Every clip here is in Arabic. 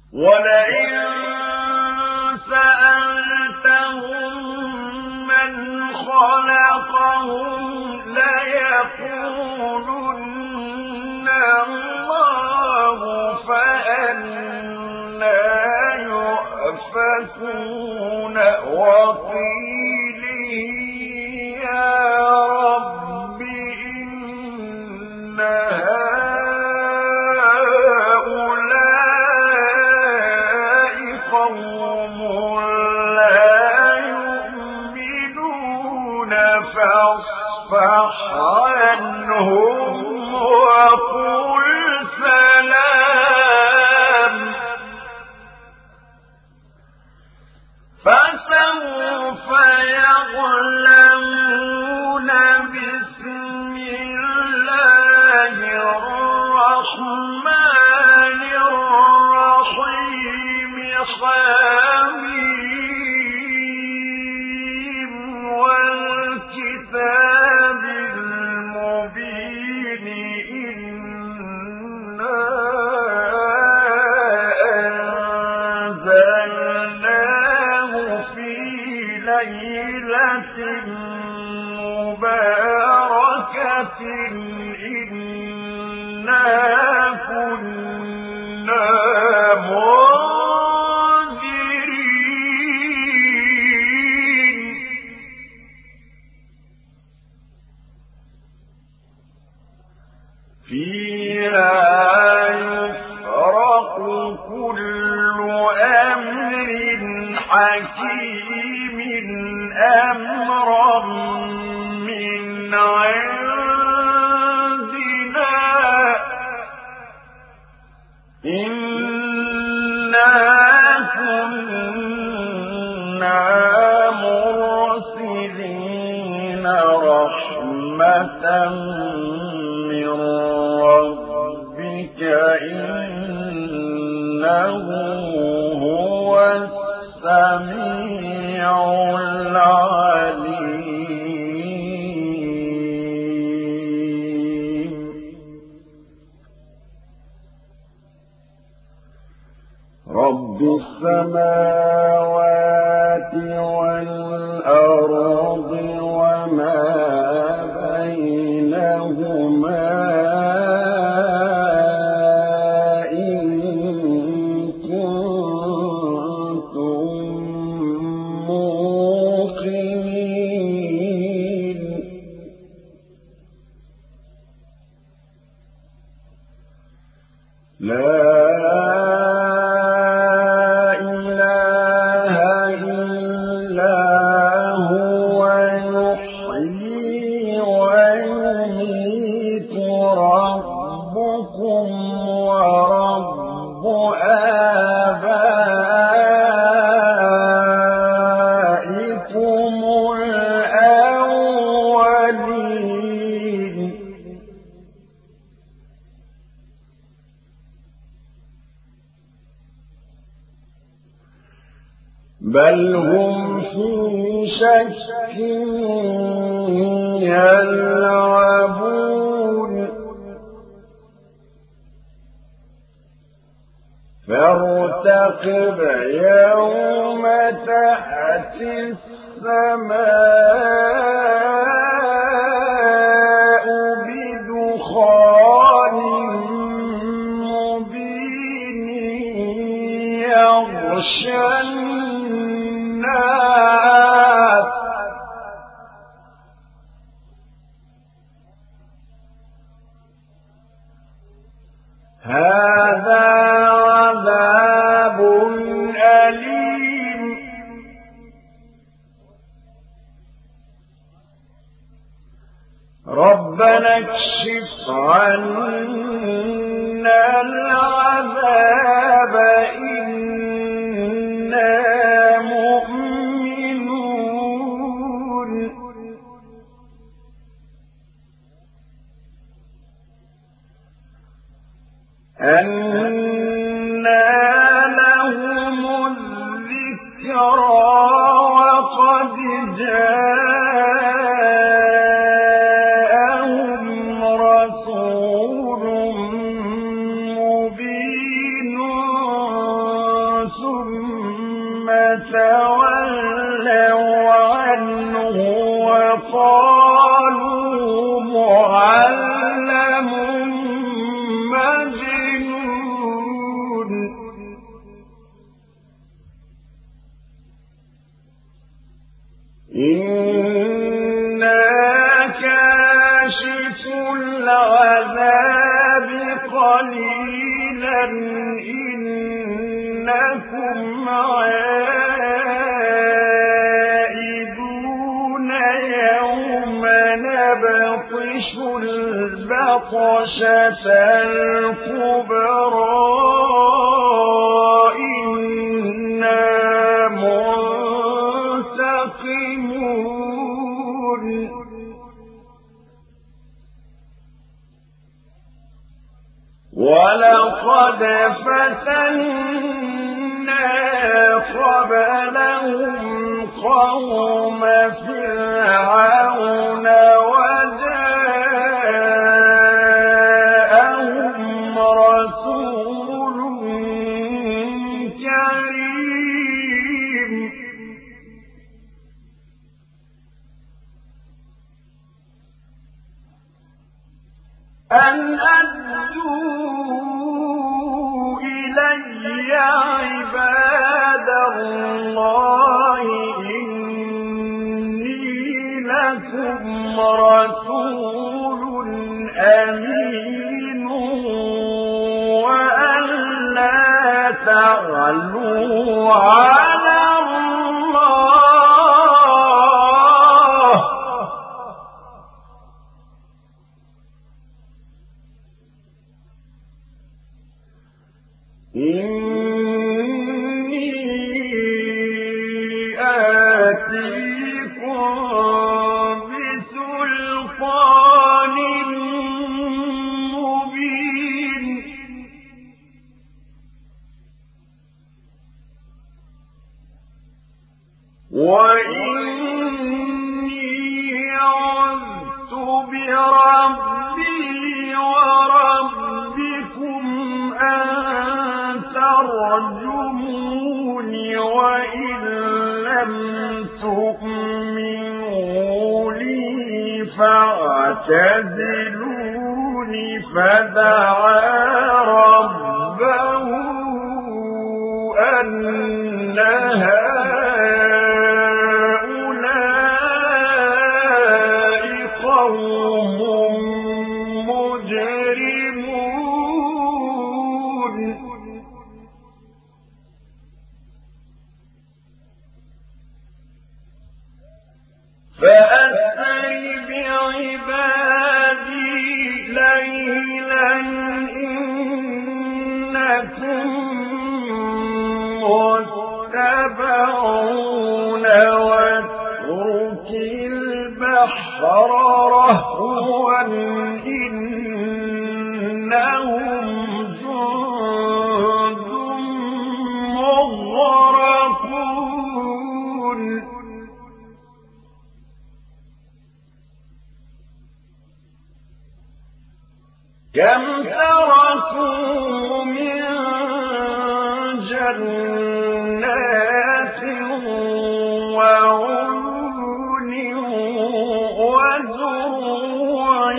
ولئن سألتهم من خلقهم ليقولن الله فأنى يؤفكون وقيله يا رب إن هؤلاء قوم لا يؤمنون فاصفح عنهم وقل سلام فسوف يعلمون بسم الله الرحمن الرحيم حميم والكتاب المبين إنا أنزلناه في ليلة مباركة إنا كنا منذرين فيها يفرق كل أمر حكيم أمرا من عندنا إنا كنا مرسلين رحمة من ربك إنه هو السميع العليم رب السماوات والأرض وما بينهما إن كنتم موقنين لا ورب آبائكم الأولين بل هم في شك يلعبون فارتقب يوم تأتي السماء بدخان مبين يغشى الناس هذا عذاب أليم ربنا اكشف عنا العذاب إنا مؤمنون أنى لهم الذكرى وقد جاءهم رسول مبين تولوا عنه وقالوا معلم مجنون إنا كاشف العذاب قليلا إنكم عائدون يوم نبطش البطشة الكبرى إنا منتقمون ولقد فتنا قبلهم قوم فرعون وجاءهم رسول كريم أن أدوا إلي عباد الله إني لكم رسول أمين وأن لا تعلوا على الله إني آتيكم بسلطان مبين وإني عذت بربي وربكم أن ترجمون وإن لم تؤمنوا لي فاعتزلون فدعا ربه أن هؤلاء قوم مجرمون فأسر بعبادي ليلا إنكم متبعون واترك البحر رهوا إنهم جند مغرقون كم تركوا من جنات وعيون وزروع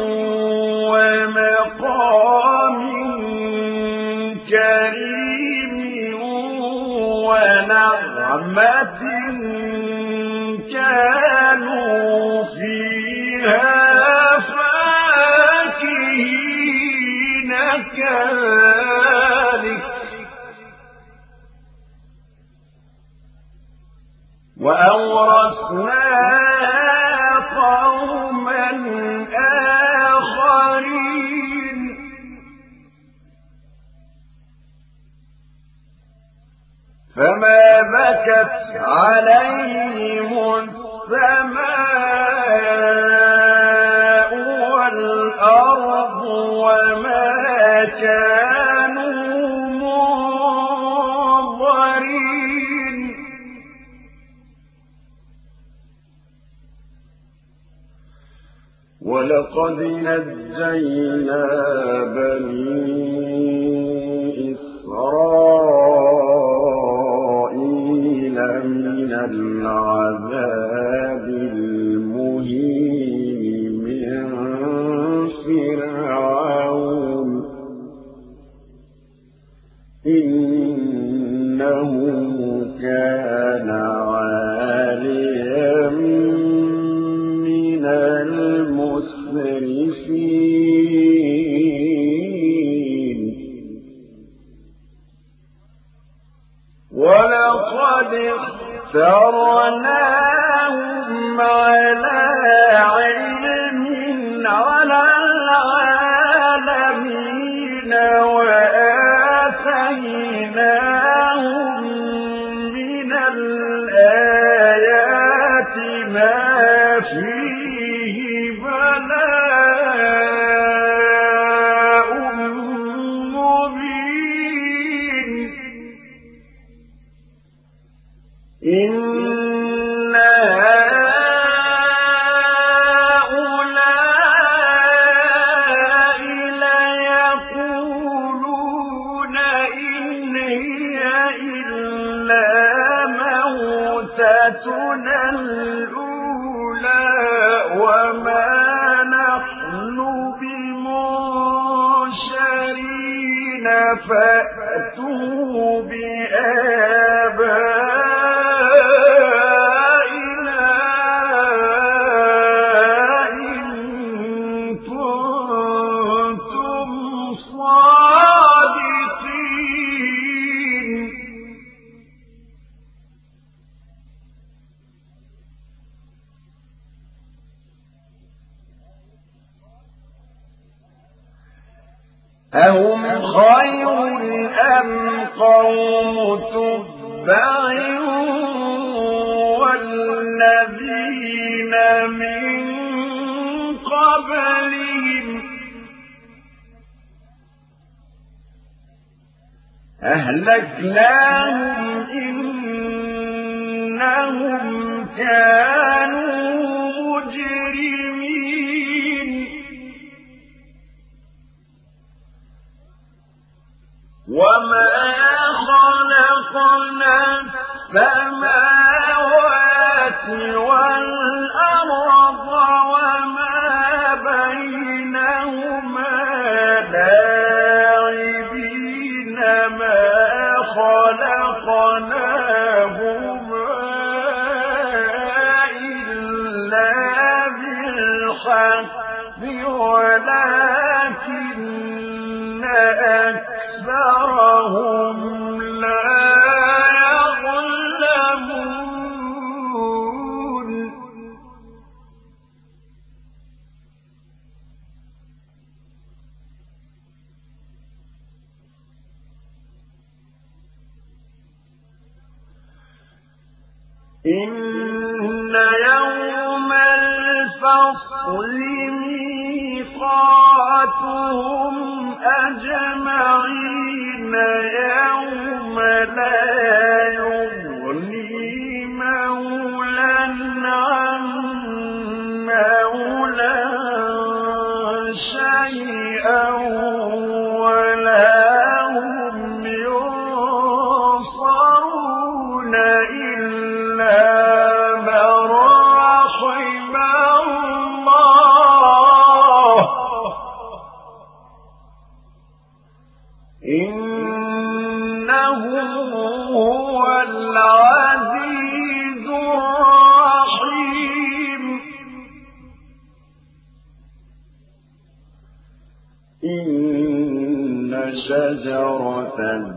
ومقام كريم ونعمة كانوا فيها فاكهين كذلك وأورثناها قوما آخرين فما بكت عليهم السماء والأرض وما كانوا منظرين ولقد نجينا بني إسرائيل إنه كان عاليا من المسرفين ولقد اخترناهم على علم على العالمين وآتيناهم من الآيات ما فيه بلاء مبين إن هؤلاء ليقولون إن هي إلا موتتنا الأولى وما نحن بمنشرين فأتوا بآبائنا إن كنتم صادقين أهم خير أم قوم تبع والذين من قبلهم أهلكناهم إنهم كانوا مجرمين وما خلقنا السماوات والأرض وما بينهما لاعبين ما خلقناهما إلا بالحق ولكن أكثرهم لا يعلمون إن يوم الفصل ميقاتهم أجمعين يوم لا يغني مولى عن مولى شيئا ولا هم ينصرون إلا من رحم الله إنه هو العزيز الرحيم إن شجرة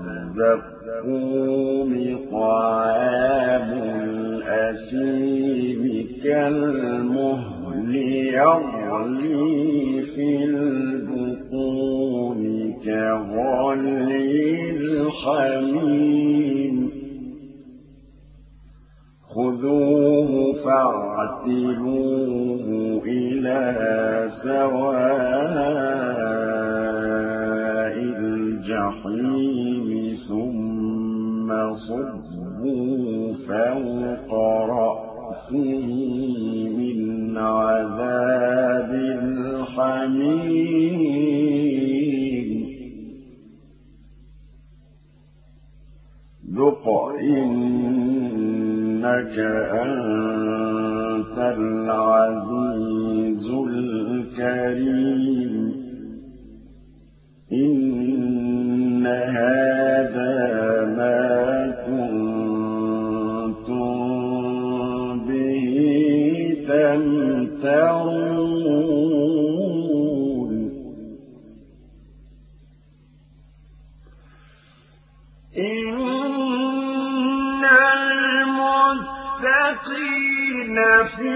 الزقوم طعام الأثيم كالمهل يغلي في البطون كغلي الحميم خذوه فاعتلوه إلى سواء الجحيم ثم صبوا فوق رأسه من عذاب الحميم ذق إنك أنت العزيز الكريم إن هذا إن المتقين في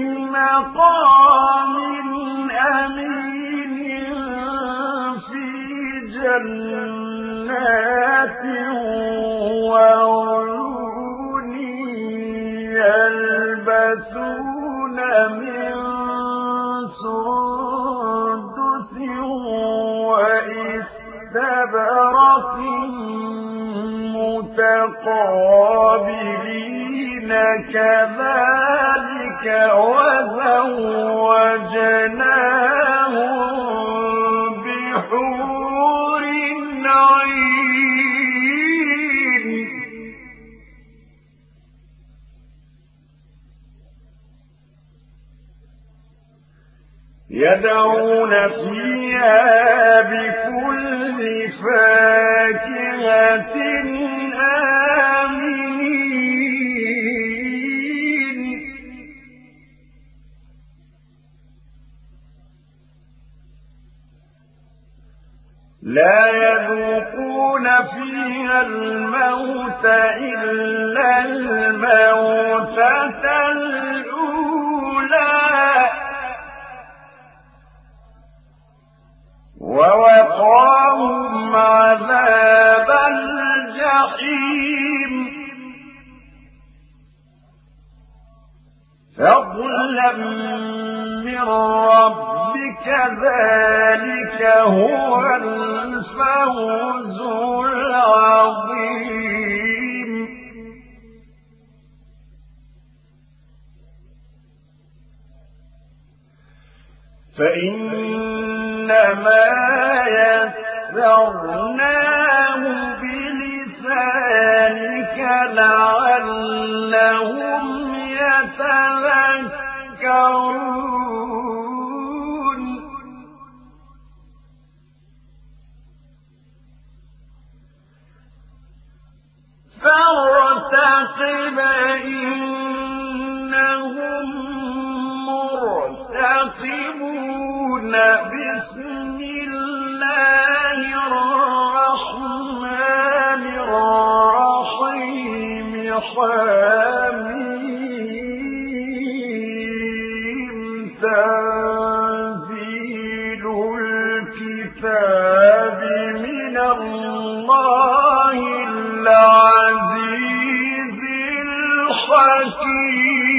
مقام أمين في جنات وعيون يلبسون من سندس وإستبرق متقابلين كذلك وزوجناهم بحور عين يدعون فيها بكل فاكهة آمنين لا يذوقون فيها الموت إلا الموتة الأولى ووقاهم عذاب الجحيم فضلا من ربك ذلك هو الفوز العظيم فإنما يسرناه بلسانك لعلهم يتذكرون فارتقب إنهم مرتقبون بسم الله الرحمن الرحيم حميم تنزيل الكتاب من الله العزيز الحكيم